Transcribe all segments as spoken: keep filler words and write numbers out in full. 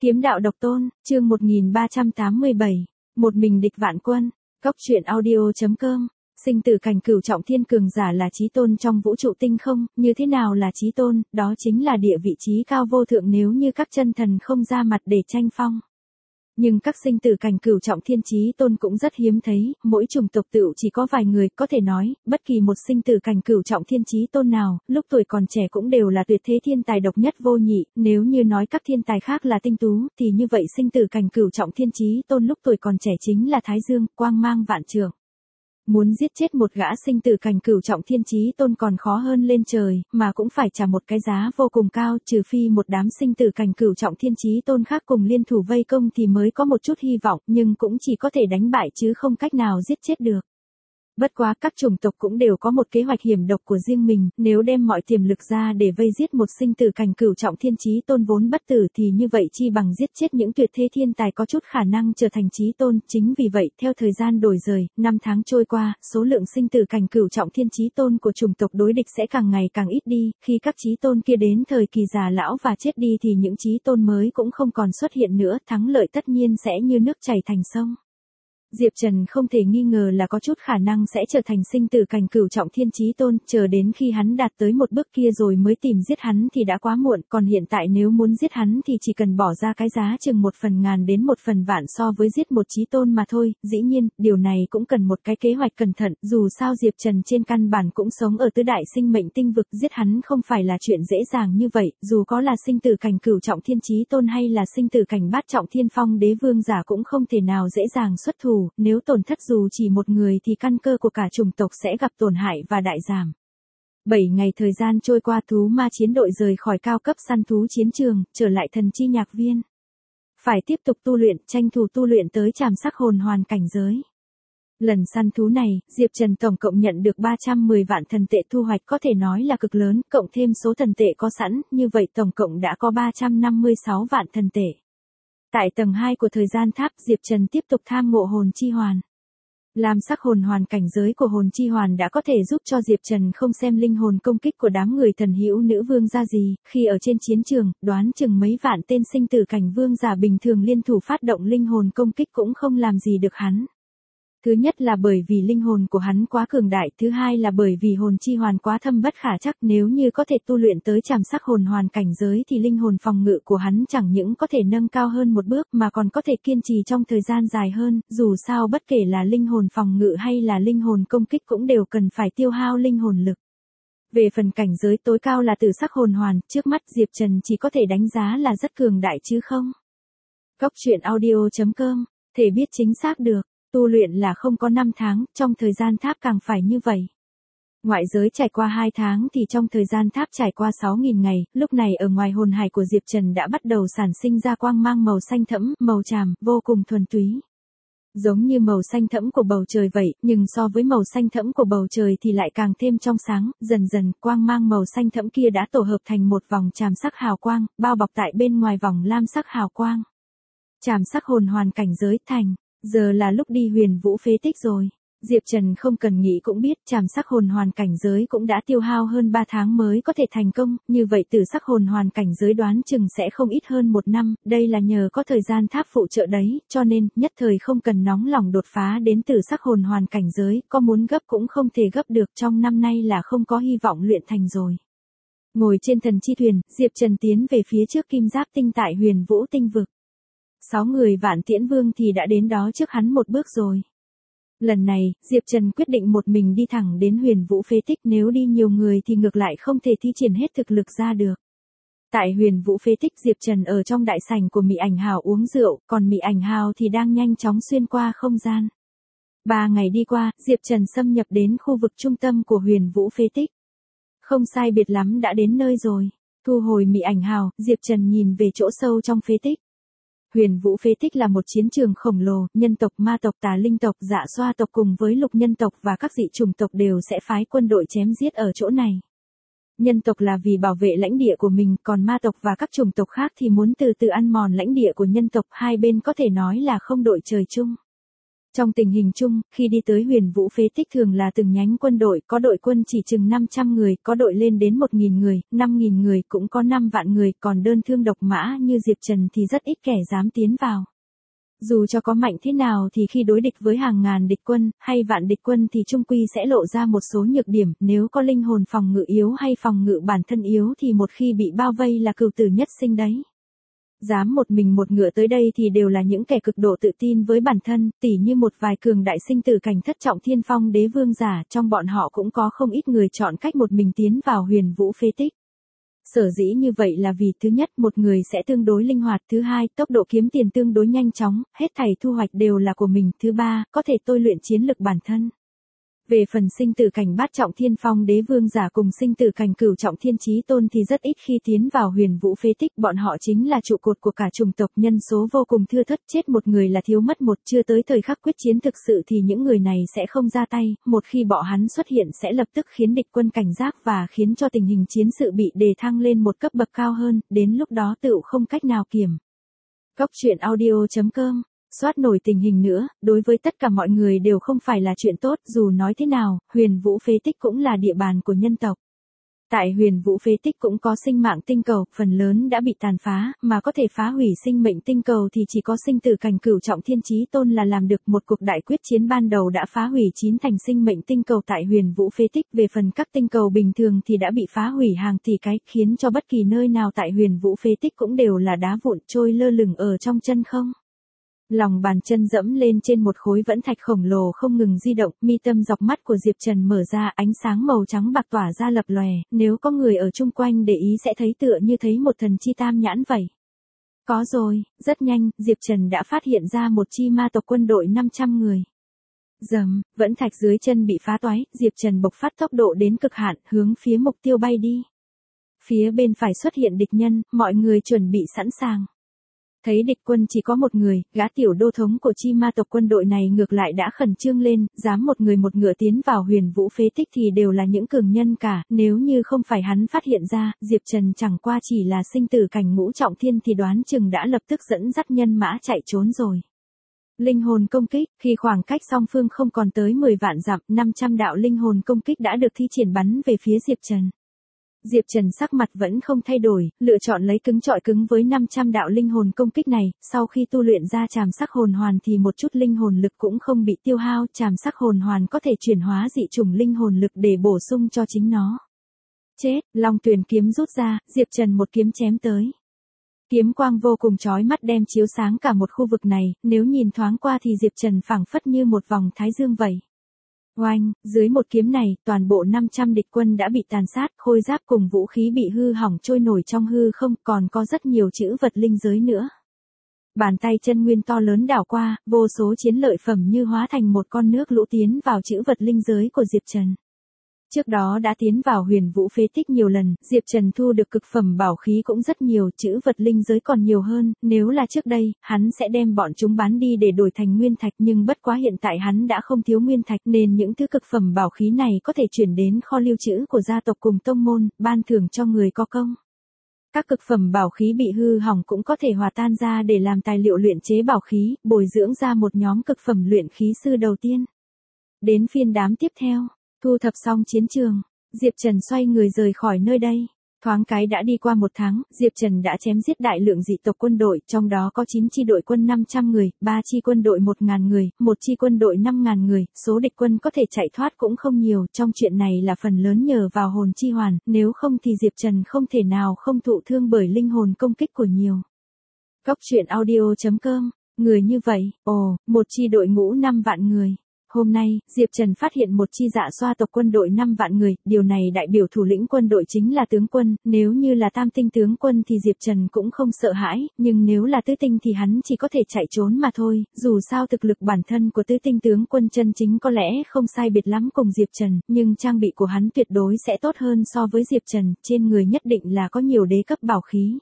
Kiếm đạo độc tôn, chương một nghìn ba trăm tám mươi bảy, một mình địch vạn quân, Cốc truyện audio.com, sinh tử cảnh cửu trọng thiên cường giả là chí tôn trong vũ trụ tinh không, như thế nào là chí tôn, đó chính là địa vị trí cao vô thượng nếu như các chân thần không ra mặt để tranh phong. Nhưng các sinh tử cảnh cửu trọng thiên chí tôn cũng rất hiếm thấy, mỗi chủng tộc tựu chỉ có vài người, có thể nói, bất kỳ một sinh tử cảnh cửu trọng thiên chí tôn nào, lúc tuổi còn trẻ cũng đều là tuyệt thế thiên tài độc nhất vô nhị, nếu như nói các thiên tài khác là tinh tú, thì như vậy sinh tử cảnh cửu trọng thiên chí tôn lúc tuổi còn trẻ chính là Thái Dương, quang mang vạn trượng. Muốn giết chết một gã sinh tử cảnh cửu trọng thiên chí tôn còn khó hơn lên trời, mà cũng phải trả một cái giá vô cùng cao, trừ phi một đám sinh tử cảnh cửu trọng thiên chí tôn khác cùng liên thủ vây công thì mới có một chút hy vọng, nhưng cũng chỉ có thể đánh bại chứ không cách nào giết chết được. Bất quá các chủng tộc cũng đều có một kế hoạch hiểm độc của riêng mình, nếu đem mọi tiềm lực ra để vây giết một sinh tử cảnh cửu trọng thiên chí tôn vốn bất tử thì như vậy chi bằng giết chết những tuyệt thế thiên tài có chút khả năng trở thành chí tôn. Chính vì vậy, theo thời gian đổi dời, năm tháng trôi qua, số lượng sinh tử cảnh cửu trọng thiên chí tôn của chủng tộc đối địch sẽ càng ngày càng ít đi, khi các chí tôn kia đến thời kỳ già lão và chết đi thì những chí tôn mới cũng không còn xuất hiện nữa, thắng lợi tất nhiên sẽ như nước chảy thành sông. Diệp Trần không thể nghi ngờ là có chút khả năng sẽ trở thành sinh tử cảnh cửu trọng thiên chí tôn, chờ đến khi hắn đạt tới một bước kia rồi mới tìm giết hắn thì đã quá muộn, còn hiện tại nếu muốn giết hắn thì chỉ cần bỏ ra cái giá chừng một phần ngàn đến một phần vạn so với giết một chí tôn mà thôi, dĩ nhiên, điều này cũng cần một cái kế hoạch cẩn thận, dù sao Diệp Trần trên căn bản cũng sống ở tứ đại sinh mệnh tinh vực, giết hắn không phải là chuyện dễ dàng như vậy, dù có là sinh tử cảnh cửu trọng thiên chí tôn hay là sinh tử cảnh bát trọng thiên phong đế vương giả cũng không thể nào dễ dàng xuất thủ. Nếu tổn thất dù chỉ một người thì căn cơ của cả chủng tộc sẽ gặp tổn hại và đại giảm. Bảy ngày thời gian trôi qua, thú ma chiến đội rời khỏi cao cấp săn thú chiến trường, trở lại thần chi nhạc viên. Phải tiếp tục tu luyện, tranh thủ tu luyện tới trảm sắc hồn hoàn cảnh giới. Lần săn thú này, Diệp Trần tổng cộng nhận được ba trăm mười vạn thần tệ, thu hoạch có thể nói là cực lớn, cộng thêm số thần tệ có sẵn, như vậy tổng cộng đã có ba trăm năm mươi sáu vạn thần tệ. Tại tầng hai của thời gian tháp, Diệp Trần tiếp tục tham ngộ hồn chi hoàn. Lam sắc hồn hoàn cảnh giới của hồn chi hoàn đã có thể giúp cho Diệp Trần không xem linh hồn công kích của đám người thần hữu nữ vương ra gì, khi ở trên chiến trường, đoán chừng mấy vạn tên sinh tử cảnh vương giả bình thường liên thủ phát động linh hồn công kích cũng không làm gì được hắn. Thứ nhất là bởi vì linh hồn của hắn quá cường đại, thứ hai là bởi vì hồn chi hoàn quá thâm bất khả trắc, nếu như có thể tu luyện tới trảm sắc hồn hoàn cảnh giới thì linh hồn phòng ngự của hắn chẳng những có thể nâng cao hơn một bước mà còn có thể kiên trì trong thời gian dài hơn, dù sao bất kể là linh hồn phòng ngự hay là linh hồn công kích cũng đều cần phải tiêu hao linh hồn lực. Về phần cảnh giới tối cao là tử sắc hồn hoàn, trước mắt Diệp Trần chỉ có thể đánh giá là rất cường đại chứ không. Cốc truyện audio.com, thể biết chính xác được. Tu luyện là không có năm tháng, trong thời gian tháp càng phải như vậy. Ngoại giới trải qua hai tháng thì trong thời gian tháp trải qua sáu nghìn ngày, lúc này ở ngoài hồn hải của Diệp Trần đã bắt đầu sản sinh ra quang mang màu xanh thẫm, màu tràm, vô cùng thuần túy. Giống như màu xanh thẫm của bầu trời vậy, nhưng so với màu xanh thẫm của bầu trời thì lại càng thêm trong sáng, dần dần quang mang màu xanh thẫm kia đã tổ hợp thành một vòng tràm sắc hào quang, bao bọc tại bên ngoài vòng lam sắc hào quang. Tràm sắc hồn hoàn cảnh giới thành. Giờ là lúc đi huyền vũ phế tích rồi. Diệp Trần không cần nghĩ cũng biết trảm sắc hồn hoàn cảnh giới cũng đã tiêu hao hơn ba tháng mới có thể thành công, như vậy tử sắc hồn hoàn cảnh giới đoán chừng sẽ không ít hơn một năm, đây là nhờ có thời gian tháp phụ trợ đấy, cho nên nhất thời không cần nóng lòng đột phá đến tử sắc hồn hoàn cảnh giới, có muốn gấp cũng không thể gấp được, trong năm nay là không có hy vọng luyện thành rồi. Ngồi trên thần chi thuyền, Diệp Trần tiến về phía trước kim giáp tinh tại huyền vũ tinh vực. Sáu người Vạn Tiễn Vương thì đã đến đó trước hắn một bước rồi. Lần này, Diệp Trần quyết định một mình đi thẳng đến huyền vũ phế tích, nếu đi nhiều người thì ngược lại không thể thi triển hết thực lực ra được. Tại huyền vũ phế tích, Diệp Trần ở trong đại sảnh của Mị Ảnh Hào uống rượu, còn Mị Ảnh Hào thì đang nhanh chóng xuyên qua không gian. Ba ngày đi qua, Diệp Trần xâm nhập đến khu vực trung tâm của huyền vũ phế tích. Không sai biệt lắm đã đến nơi rồi. Thu hồi Mị Ảnh Hào, Diệp Trần nhìn về chỗ sâu trong phế tích. Huyền vũ phế tích là một chiến trường khổng lồ, nhân tộc, ma tộc, tà linh tộc, dạ xoa tộc cùng với lục nhân tộc và các dị chủng tộc đều sẽ phái quân đội chém giết ở chỗ này. Nhân tộc là vì bảo vệ lãnh địa của mình, còn ma tộc và các chủng tộc khác thì muốn từ từ ăn mòn lãnh địa của nhân tộc, hai bên có thể nói là không đội trời chung. Trong tình hình chung, khi đi tới huyền vũ phế tích thường là từng nhánh quân đội, có đội quân chỉ chừng năm trăm người, có đội lên đến một nghìn người, năm nghìn người, cũng có năm vạn người, còn đơn thương độc mã như Diệp Trần thì rất ít kẻ dám tiến vào. Dù cho có mạnh thế nào thì khi đối địch với hàng ngàn địch quân, hay vạn địch quân thì trung quy sẽ lộ ra một số nhược điểm, nếu có linh hồn phòng ngự yếu hay phòng ngự bản thân yếu thì một khi bị bao vây là cừu tử nhất sinh đấy. Dám một mình một ngựa tới đây thì đều là những kẻ cực độ tự tin với bản thân, tỉ như một vài cường đại sinh tử cảnh thất trọng thiên phong đế vương giả, trong bọn họ cũng có không ít người chọn cách một mình tiến vào huyền vũ phế tích. Sở dĩ như vậy là vì thứ nhất, một người sẽ tương đối linh hoạt, thứ hai, tốc độ kiếm tiền tương đối nhanh chóng, hết thảy thu hoạch đều là của mình, thứ ba, có thể tôi luyện chiến lực bản thân. Về phần sinh tử cảnh bát trọng thiên phong đế vương giả cùng sinh tử cảnh cửu trọng thiên chí tôn thì rất ít khi tiến vào huyền vũ phế tích, bọn họ chính là trụ cột của cả chủng tộc, nhân số vô cùng thưa thớt, chết một người là thiếu mất một, chưa tới thời khắc quyết chiến thực sự thì những người này sẽ không ra tay, một khi bọn hắn xuất hiện sẽ lập tức khiến địch quân cảnh giác và khiến cho tình hình chiến sự bị đề thăng lên một cấp bậc cao hơn, đến lúc đó tựu không cách nào kiểm. Góc truyện audio chấm com Soát nổi tình hình nữa, đối với tất cả mọi người đều không phải là chuyện tốt, dù nói thế nào, huyền vũ phế tích cũng là địa bàn của nhân tộc. Tại huyền vũ phế tích cũng có sinh mạng tinh cầu, phần lớn đã bị tàn phá, mà có thể phá hủy sinh mệnh tinh cầu thì chỉ có sinh tử cảnh cửu trọng thiên chí tôn là làm được. Một cuộc đại quyết chiến ban đầu đã phá hủy chín thành sinh mệnh tinh cầu tại huyền vũ phế tích, về phần các tinh cầu bình thường thì đã bị phá hủy hàng tỷ cái, khiến cho bất kỳ nơi nào tại huyền vũ phế tích cũng đều là đá vụn trôi lơ lửng ở trong chân không. Lòng bàn chân dẫm lên trên một khối vẫn thạch khổng lồ không ngừng di động, mi tâm dọc mắt của Diệp Trần mở ra, ánh sáng màu trắng bạc tỏa ra lập lòe, nếu có người ở chung quanh để ý sẽ thấy tựa như thấy một thần chi tam nhãn vậy. Có rồi, rất nhanh, Diệp Trần đã phát hiện ra một chi ma tộc quân đội năm trăm người. Rầm, vẫn thạch dưới chân bị phá toái, Diệp Trần bộc phát tốc độ đến cực hạn, hướng phía mục tiêu bay đi. Phía bên phải xuất hiện địch nhân, mọi người chuẩn bị sẵn sàng. Thấy địch quân chỉ có một người, gã tiểu đô thống của chi ma tộc quân đội này ngược lại đã khẩn trương lên, dám một người một ngựa tiến vào huyền vũ phế tích thì đều là những cường nhân cả, nếu như không phải hắn phát hiện ra, Diệp Trần chẳng qua chỉ là sinh tử cảnh ngũ trọng thiên thì đoán chừng đã lập tức dẫn dắt nhân mã chạy trốn rồi. Linh hồn công kích, khi khoảng cách song phương không còn tới mười vạn dặm, năm trăm đạo linh hồn công kích đã được thi triển bắn về phía Diệp Trần. Diệp Trần sắc mặt vẫn không thay đổi, lựa chọn lấy cứng trọi cứng với năm trăm đạo linh hồn công kích này, sau khi tu luyện ra trảm sắc hồn hoàn thì một chút linh hồn lực cũng không bị tiêu hao, trảm sắc hồn hoàn có thể chuyển hóa dị chủng linh hồn lực để bổ sung cho chính nó. Chết, Long Tuyền kiếm rút ra, Diệp Trần một kiếm chém tới. Kiếm quang vô cùng chói mắt đem chiếu sáng cả một khu vực này, nếu nhìn thoáng qua thì Diệp Trần phảng phất như một vòng thái dương vậy. Oanh, dưới một kiếm này, toàn bộ năm trăm địch quân đã bị tàn sát, khôi giáp cùng vũ khí bị hư hỏng trôi nổi trong hư không, còn có rất nhiều chữ vật linh giới nữa. Bàn tay chân nguyên to lớn đảo qua, vô số chiến lợi phẩm như hóa thành một con nước lũ tiến vào chữ vật linh giới của Diệp Trần. Trước đó đã tiến vào huyền vũ phế tích nhiều lần, Diệp Trần thu được cực phẩm bảo khí cũng rất nhiều, chữ vật linh giới còn nhiều hơn, nếu là trước đây, hắn sẽ đem bọn chúng bán đi để đổi thành nguyên thạch, nhưng bất quá hiện tại hắn đã không thiếu nguyên thạch nên những thứ cực phẩm bảo khí này có thể chuyển đến kho lưu trữ của gia tộc cùng tông môn, ban thưởng cho người có công. Các cực phẩm bảo khí bị hư hỏng cũng có thể hòa tan ra để làm tài liệu luyện chế bảo khí, bồi dưỡng ra một nhóm cực phẩm luyện khí sư đầu tiên. Đến phiên đám tiếp theo. Thu thập xong chiến trường, Diệp Trần xoay người rời khỏi nơi đây. Thoáng cái đã đi qua một tháng, Diệp Trần đã chém giết đại lượng dị tộc quân đội, trong đó có chín chi đội quân năm trăm người, ba chi quân đội một nghìn người, một chi quân đội năm nghìn người, số địch quân có thể chạy thoát cũng không nhiều, trong chuyện này là phần lớn nhờ vào hồn chi hoàn, nếu không thì Diệp Trần không thể nào không thụ thương bởi linh hồn công kích của nhiều. Góc truyện audio chấm com, người như vậy, ồ, một chi đội ngũ năm vạn người. Hôm nay, Diệp Trần phát hiện một chi dạ xoa tộc quân đội năm vạn người, điều này đại biểu thủ lĩnh quân đội chính là tướng quân, nếu như là tam tinh tướng quân thì Diệp Trần cũng không sợ hãi, nhưng nếu là tứ tinh thì hắn chỉ có thể chạy trốn mà thôi, dù sao thực lực bản thân của tứ tinh tướng quân chân chính có lẽ không sai biệt lắm cùng Diệp Trần, nhưng trang bị của hắn tuyệt đối sẽ tốt hơn so với Diệp Trần, trên người nhất định là có nhiều đế cấp bảo khí.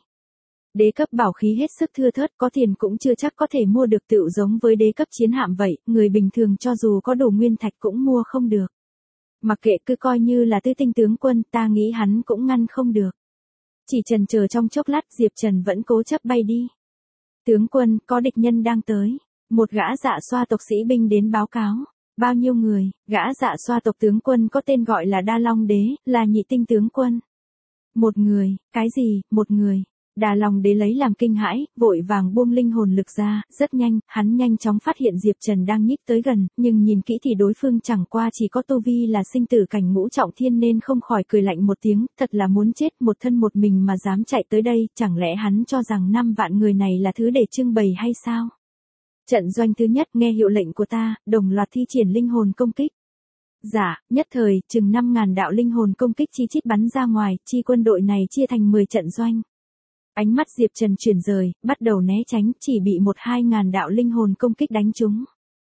Đế cấp bảo khí hết sức thưa thớt, có tiền cũng chưa chắc có thể mua được, tựu giống với đế cấp chiến hạm vậy, người bình thường cho dù có đủ nguyên thạch cũng mua không được. Mặc kệ, cứ coi như là tứ tinh tướng quân, ta nghĩ hắn cũng ngăn không được. Chỉ chần chờ trong chốc lát, Diệp Trần vẫn cố chấp bay đi. Tướng quân, có địch nhân đang tới. Một gã dạ xoa tộc sĩ binh đến báo cáo. Bao nhiêu người? Gã dạ xoa tộc tướng quân có tên gọi là Đa Long Đế, là nhị tinh tướng quân. Một người, cái gì, một người. Đà Long Đế lấy làm kinh hãi, vội vàng buông linh hồn lực ra, rất nhanh, hắn nhanh chóng phát hiện Diệp Trần đang nhích tới gần, nhưng nhìn kỹ thì đối phương chẳng qua chỉ có tu vi là sinh tử cảnh ngũ trọng thiên nên không khỏi cười lạnh một tiếng, thật là muốn chết, một thân một mình mà dám chạy tới đây, chẳng lẽ hắn cho rằng năm vạn người này là thứ để trưng bày hay sao? Trận doanh thứ nhất, nghe hiệu lệnh của ta, đồng loạt thi triển linh hồn công kích. Dạ, nhất thời, chừng năm ngàn đạo linh hồn công kích chi chít bắn ra ngoài, chi quân đội này chia thành mười trận doanh. Ánh mắt Diệp Trần chuyển rời, bắt đầu né tránh, chỉ bị một hai ngàn đạo linh hồn công kích đánh trúng.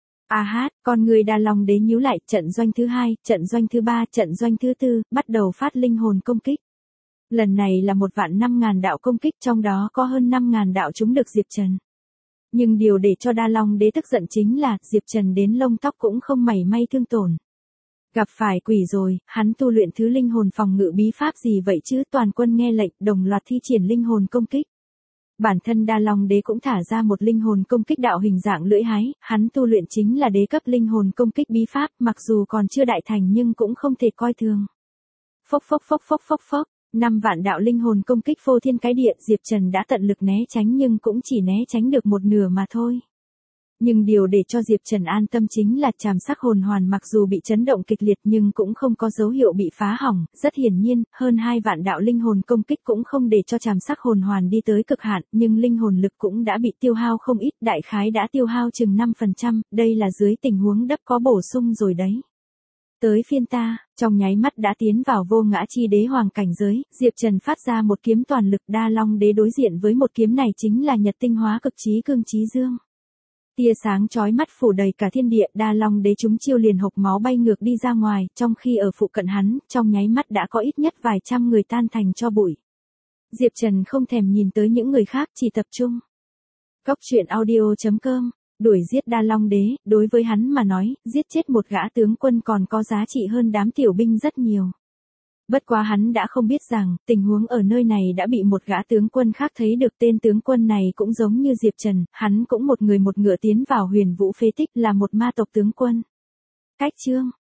A hát, con người Đa Long Đế nhíu lại, trận doanh thứ hai, trận doanh thứ ba, trận doanh thứ tư, bắt đầu phát linh hồn công kích. Lần này là một vạn năm ngàn đạo công kích, trong đó có hơn năm ngàn đạo trúng được Diệp Trần. Nhưng điều để cho Đa Long Đế tức giận chính là, Diệp Trần đến lông tóc cũng không mảy may thương tổn. Gặp phải quỷ rồi, hắn tu luyện thứ linh hồn phòng ngự bí pháp gì vậy chứ? Toàn quân nghe lệnh, đồng loạt thi triển linh hồn công kích. Bản thân Đa Long Đế cũng thả ra một linh hồn công kích đạo hình dạng lưỡi hái, hắn tu luyện chính là đế cấp linh hồn công kích bí pháp, mặc dù còn chưa đại thành nhưng cũng không thể coi thường. Phốc phốc phốc phốc phốc phốc, năm vạn đạo linh hồn công kích phô thiên cái địa, Diệp Trần đã tận lực né tránh nhưng cũng chỉ né tránh được một nửa mà thôi. Nhưng điều để cho Diệp Trần an tâm chính là trảm sắc hồn hoàn mặc dù bị chấn động kịch liệt nhưng cũng không có dấu hiệu bị phá hỏng, rất hiển nhiên, hơn hai vạn đạo linh hồn công kích cũng không để cho trảm sắc hồn hoàn đi tới cực hạn, nhưng linh hồn lực cũng đã bị tiêu hao không ít, đại khái đã tiêu hao chừng năm phần trăm, đây là dưới tình huống đắp có bổ sung rồi đấy. Tới phiên ta, trong nháy mắt đã tiến vào vô ngã chi đế hoàng cảnh giới, Diệp Trần phát ra một kiếm toàn lực. Đa Long Đế đối diện với một kiếm này chính là nhật tinh hóa cực chí cương chí dương. Tia sáng chói mắt phủ đầy cả thiên địa, Đa Long Đế chúng chiêu liền hộc máu bay ngược đi ra ngoài, trong khi ở phụ cận hắn, trong nháy mắt đã có ít nhất vài trăm người tan thành tro bụi. Diệp Trần không thèm nhìn tới những người khác, chỉ tập trung. Cốc truyện audio chấm com, đuổi giết Đa Long Đế, đối với hắn mà nói, giết chết một gã tướng quân còn có giá trị hơn đám tiểu binh rất nhiều. Bất quá hắn đã không biết rằng, tình huống ở nơi này đã bị một gã tướng quân khác thấy được. Tên tướng quân này cũng giống như Diệp Trần, hắn cũng một người một ngựa tiến vào huyền vũ phế tích, là một ma tộc tướng quân. Cách chương